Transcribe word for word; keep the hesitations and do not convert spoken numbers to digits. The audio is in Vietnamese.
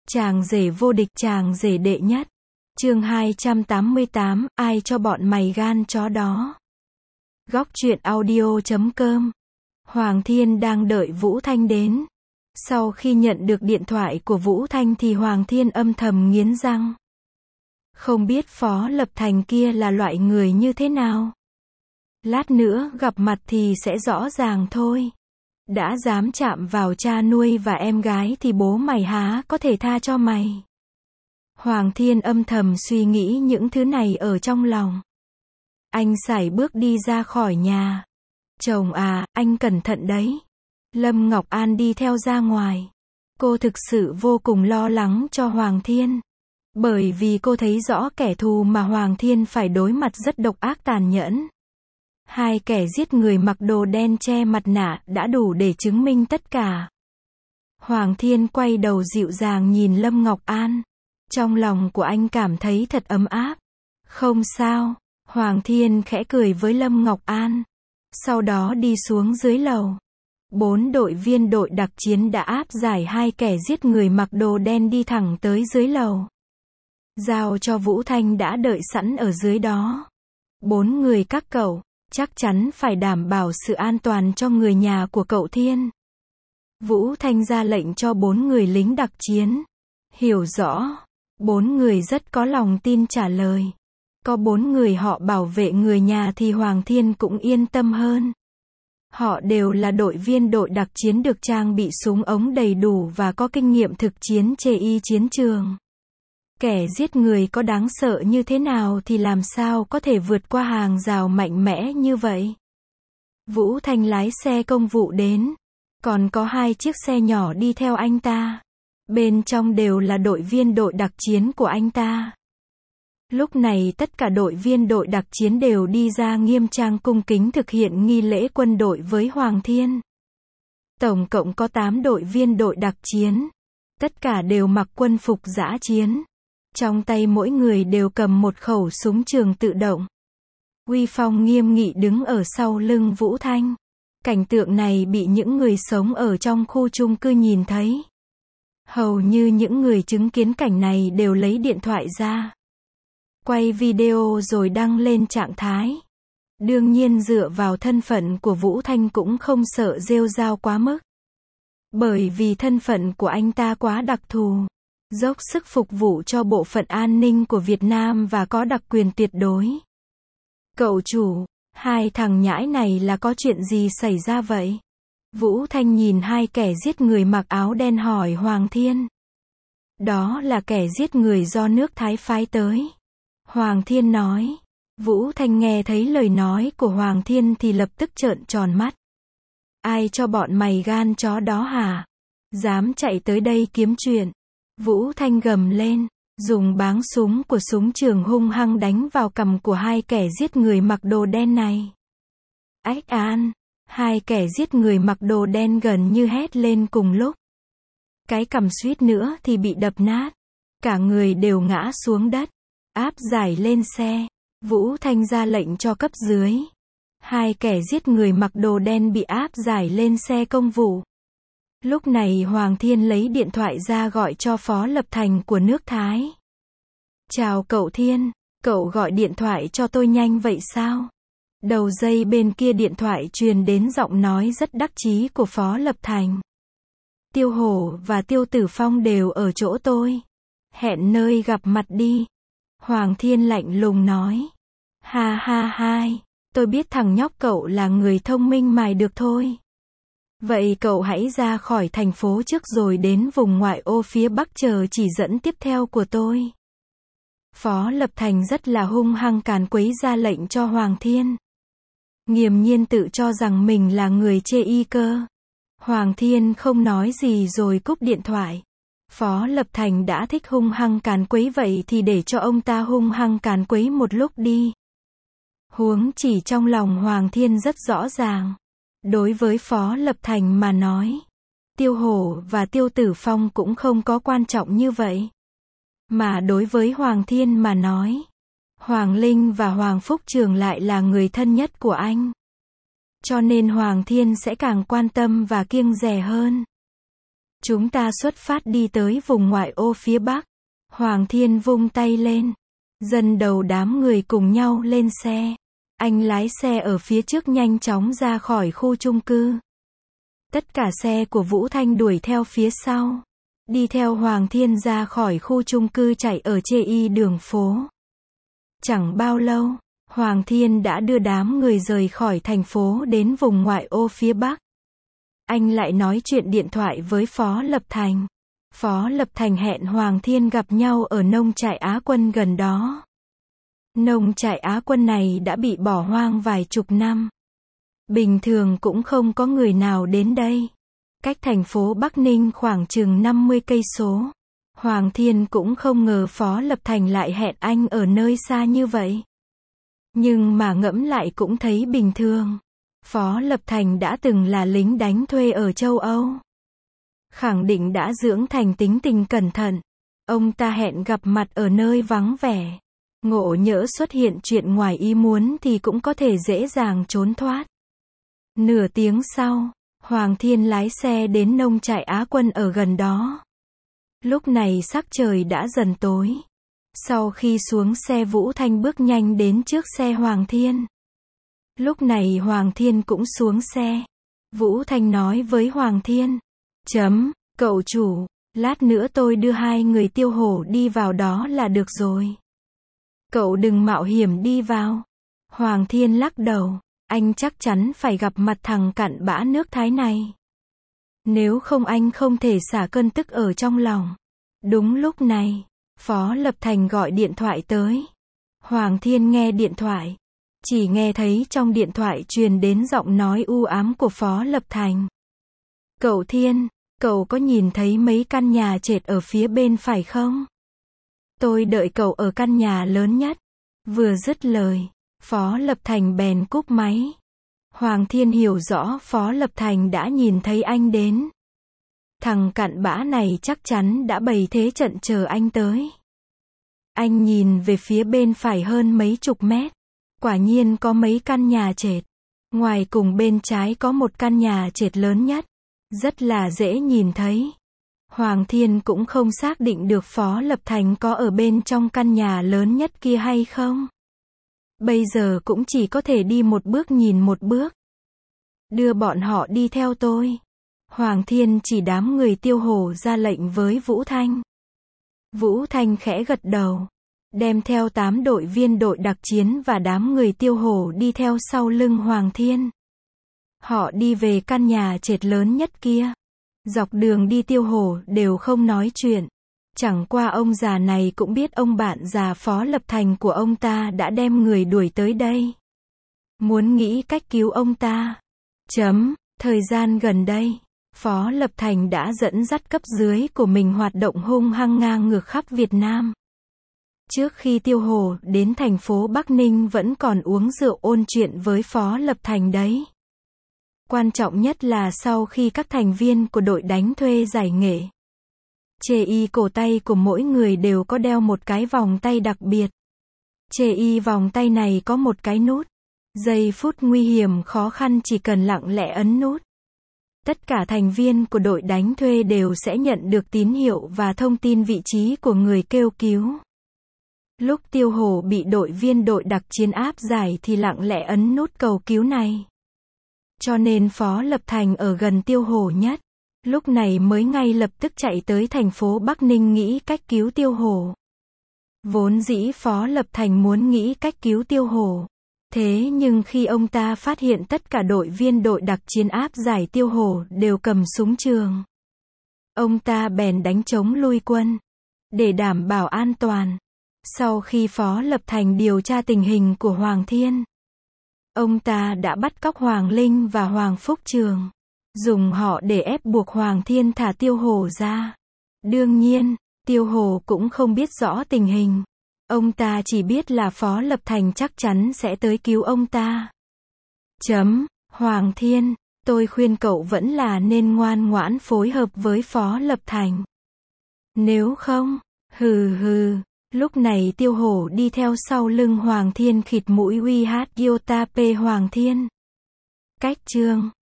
Chàng rể vô địch, chàng rể đệ nhất. Chương hai trăm tám mươi tám, ai cho bọn mày gan chó đó. Góc truyện audio chấm com. Hoàng Thiên đang đợi Vũ Thanh đến. Sau khi nhận được điện thoại của Vũ Thanh thì Hoàng Thiên âm thầm nghiến răng. Không biết Phó Lập Thành kia là loại người như thế nào. Lát nữa gặp mặt thì sẽ rõ ràng thôi. Đã dám chạm vào cha nuôi và em gái thì bố mày há có thể tha cho mày. Hoàng Thiên âm thầm suy nghĩ những thứ này ở trong lòng. Anh sải bước đi ra khỏi nhà. Chồng à, anh cẩn thận đấy. Lâm Ngọc An đi theo ra ngoài. Cô thực sự vô cùng lo lắng cho Hoàng Thiên. Bởi vì cô thấy rõ kẻ thù mà Hoàng Thiên phải đối mặt rất độc ác tàn nhẫn. Hai kẻ giết người mặc đồ đen che mặt nạ đã đủ để chứng minh tất cả. Hoàng Thiên quay đầu dịu dàng nhìn Lâm Ngọc An. Trong lòng của anh cảm thấy thật ấm áp. Không sao, Hoàng Thiên khẽ cười với Lâm Ngọc An. Sau đó đi xuống dưới lầu. Bốn đội viên đội đặc chiến đã áp giải hai kẻ giết người mặc đồ đen đi thẳng tới dưới lầu. Giao cho Vũ Thanh đã đợi sẵn ở dưới đó. Bốn người các cậu, chắc chắn phải đảm bảo sự an toàn cho người nhà của cậu Thiên. Vũ Thanh ra lệnh cho bốn người lính đặc chiến. Hiểu rõ. Bốn người rất có lòng tin trả lời. Có bốn người họ bảo vệ người nhà thì Hoàng Thiên cũng yên tâm hơn. Họ đều là đội viên đội đặc chiến được trang bị súng ống đầy đủ và có kinh nghiệm thực chiến chê y chiến trường. Kẻ giết người có đáng sợ như thế nào thì làm sao có thể vượt qua hàng rào mạnh mẽ như vậy. Vũ Thanh lái xe công vụ đến. Còn có hai chiếc xe nhỏ đi theo anh ta. Bên trong đều là đội viên đội đặc chiến của anh ta. Lúc này tất cả đội viên đội đặc chiến đều đi ra nghiêm trang cung kính thực hiện nghi lễ quân đội với Hoàng Thiên. Tổng cộng có tám đội viên đội đặc chiến. Tất cả đều mặc quân phục dã chiến. Trong tay mỗi người đều cầm một khẩu súng trường tự động. Uy phong nghiêm nghị đứng ở sau lưng Vũ Thanh. Cảnh tượng này bị những người sống ở trong khu chung cư nhìn thấy. Hầu như những người chứng kiến cảnh này đều lấy điện thoại ra. Quay video rồi đăng lên trạng thái. Đương nhiên dựa vào thân phận của Vũ Thanh cũng không sợ rêu rao quá mức. Bởi vì thân phận của anh ta quá đặc thù. Dốc sức phục vụ cho bộ phận an ninh của Việt Nam và có đặc quyền tuyệt đối. Cậu chủ, hai thằng nhãi này là có chuyện gì xảy ra vậy? Vũ Thanh nhìn hai kẻ giết người mặc áo đen hỏi Hoàng Thiên. Đó là kẻ giết người do nước Thái phái tới. Hoàng Thiên nói. Vũ Thanh nghe thấy lời nói của Hoàng Thiên thì lập tức trợn tròn mắt. Ai cho bọn mày gan chó đó hả? Dám chạy tới đây kiếm chuyện. Vũ Thanh gầm lên, dùng báng súng của súng trường hung hăng đánh vào cằm của hai kẻ giết người mặc đồ đen này. Ách an, hai kẻ giết người mặc đồ đen gần như hét lên cùng lúc. Cái cằm suýt nữa thì bị đập nát. Cả người đều ngã xuống đất. Áp giải lên xe. Vũ Thanh ra lệnh cho cấp dưới. Hai kẻ giết người mặc đồ đen bị áp giải lên xe công vụ. Lúc này Hoàng Thiên lấy điện thoại ra gọi cho Phó Lập Thành của nước Thái. Chào cậu Thiên, cậu gọi điện thoại cho tôi nhanh vậy sao? Đầu dây bên kia điện thoại truyền đến giọng nói rất đắc chí của Phó Lập Thành. Tiêu Hổ và Tiêu Tử Phong đều ở chỗ tôi. Hẹn nơi gặp mặt đi. Hoàng Thiên lạnh lùng nói. Ha ha hai, tôi biết thằng nhóc cậu là người thông minh mài được thôi. Vậy cậu hãy ra khỏi thành phố trước rồi đến vùng ngoại ô phía bắc chờ chỉ dẫn tiếp theo của tôi. Phó Lập Thành rất là hung hăng càn quấy ra lệnh cho Hoàng Thiên. Nghiềm nhiên tự cho rằng mình là người chê y cơ. Hoàng Thiên không nói gì rồi cúp điện thoại. Phó Lập Thành đã thích hung hăng càn quấy vậy thì để cho ông ta hung hăng càn quấy một lúc đi. Huống chỉ trong lòng Hoàng Thiên rất rõ ràng. Đối với Phó Lập Thành mà nói, Tiêu Hổ và Tiêu Tử Phong cũng không có quan trọng như vậy. Mà đối với Hoàng Thiên mà nói, Hoàng Linh và Hoàng Phúc Trường lại là người thân nhất của anh. Cho nên Hoàng Thiên sẽ càng quan tâm và kiêng dè hơn. Chúng ta xuất phát đi tới vùng ngoại ô phía Bắc. Hoàng Thiên vung tay lên. Dân đầu đám người cùng nhau lên xe. Anh lái xe ở phía trước nhanh chóng ra khỏi khu chung cư. Tất cả xe của Vũ Thanh đuổi theo phía sau. Đi theo Hoàng Thiên ra khỏi khu chung cư chạy ở chê y đường phố. Chẳng bao lâu, Hoàng Thiên đã đưa đám người rời khỏi thành phố đến vùng ngoại ô phía Bắc. Anh lại nói chuyện điện thoại với Phó Lập Thành. Phó Lập Thành hẹn Hoàng Thiên gặp nhau ở nông trại Á Quân gần đó. Nông trại Á Quân này đã bị bỏ hoang vài chục năm. Bình thường cũng không có người nào đến đây. Cách thành phố Bắc Ninh khoảng chừng năm mươi cây số. Hoàng Thiên cũng không ngờ Phó Lập Thành lại hẹn anh ở nơi xa như vậy. Nhưng mà ngẫm lại cũng thấy bình thường. Phó Lập Thành đã từng là lính đánh thuê ở châu Âu. Khẳng định đã dưỡng thành tính tình cẩn thận. Ông ta hẹn gặp mặt ở nơi vắng vẻ. Ngộ nhỡ xuất hiện chuyện ngoài ý muốn thì cũng có thể dễ dàng trốn thoát. Nửa tiếng sau, Hoàng Thiên lái xe đến nông trại Á Quân ở gần đó. Lúc này sắc trời đã dần tối. Sau khi xuống xe Vũ Thanh bước nhanh đến trước xe Hoàng Thiên. Lúc này Hoàng Thiên cũng xuống xe. Vũ Thanh nói với Hoàng Thiên. Chấm, cậu chủ, lát nữa tôi đưa hai người Tiêu Hổ đi vào đó là được rồi. Cậu đừng mạo hiểm đi vào. Hoàng Thiên lắc đầu. Anh chắc chắn phải gặp mặt thằng cặn bã nước Thái này. Nếu không anh không thể xả cơn tức ở trong lòng. Đúng lúc này, Phó Lập Thành gọi điện thoại tới. Hoàng Thiên nghe điện thoại. Chỉ nghe thấy trong điện thoại truyền đến giọng nói u ám của Phó Lập Thành. Cậu Thiên, cậu có nhìn thấy mấy căn nhà trệt ở phía bên phải không? Tôi đợi cậu ở căn nhà lớn nhất. Vừa dứt lời, Phó Lập Thành bèn cúp máy. Hoàng Thiên hiểu rõ Phó Lập Thành đã nhìn thấy anh đến. Thằng cặn bã này chắc chắn đã bày thế trận chờ anh tới. Anh nhìn về phía bên phải hơn mấy chục mét. Quả nhiên có mấy căn nhà trệt. Ngoài cùng bên trái có một căn nhà trệt lớn nhất. Rất là dễ nhìn thấy. Hoàng Thiên cũng không xác định được Phó Lập Thành có ở bên trong căn nhà lớn nhất kia hay không. Bây giờ cũng chỉ có thể đi một bước nhìn một bước. Đưa bọn họ đi theo tôi. Hoàng Thiên chỉ đám người Tiêu Hổ ra lệnh với Vũ Thanh. Vũ Thanh khẽ gật đầu. Đem theo tám đội viên đội đặc chiến và đám người Tiêu Hổ đi theo sau lưng Hoàng Thiên. Họ đi về căn nhà trệt lớn nhất kia. Dọc đường đi Tiêu Hổ đều không nói chuyện. Chẳng qua ông già này cũng biết ông bạn già Phó Lập Thành của ông ta đã đem người đuổi tới đây. Muốn nghĩ cách cứu ông ta. Chấm, thời gian gần đây, Phó Lập Thành đã dẫn dắt cấp dưới của mình hoạt động hung hăng ngang ngược khắp Việt Nam. Trước khi Tiêu Hổ đến thành phố Bắc Ninh vẫn còn uống rượu ôn chuyện với Phó Lập Thành đấy. Quan trọng nhất là sau khi các thành viên của đội đánh thuê giải nghệ. Chê y cổ tay của mỗi người đều có đeo một cái vòng tay đặc biệt. Chê y vòng tay này có một cái nút. Giây phút nguy hiểm khó khăn chỉ cần lặng lẽ ấn nút. Tất cả thành viên của đội đánh thuê đều sẽ nhận được tín hiệu và thông tin vị trí của người kêu cứu. Lúc Tiêu Hổ bị đội viên đội đặc chiến áp giải thì lặng lẽ ấn nút cầu cứu này. Cho nên Phó Lập Thành ở gần Tiêu Hổ nhất. Lúc này mới ngay lập tức chạy tới thành phố Bắc Ninh nghĩ cách cứu Tiêu Hổ. Vốn dĩ Phó Lập Thành muốn nghĩ cách cứu Tiêu Hổ. Thế nhưng khi ông ta phát hiện tất cả đội viên đội đặc chiến áp giải Tiêu Hổ đều cầm súng trường. Ông ta bèn đánh chống lui quân. Để đảm bảo an toàn. Sau khi Phó Lập Thành điều tra tình hình của Hoàng Thiên. Ông ta đã bắt cóc Hoàng Linh và Hoàng Phúc Trường. Dùng họ để ép buộc Hoàng Thiên thả Tiêu Hổ ra. Đương nhiên, Tiêu Hổ cũng không biết rõ tình hình. Ông ta chỉ biết là Phó Lập Thành chắc chắn sẽ tới cứu ông ta. Chấm, Hoàng Thiên, tôi khuyên cậu vẫn là nên ngoan ngoãn phối hợp với Phó Lập Thành. Nếu không, hừ hừ, lúc này Tiêu Hổ đi theo sau lưng Hoàng Thiên khịt mũi uy hát Iota P Hoàng Thiên. Cách chương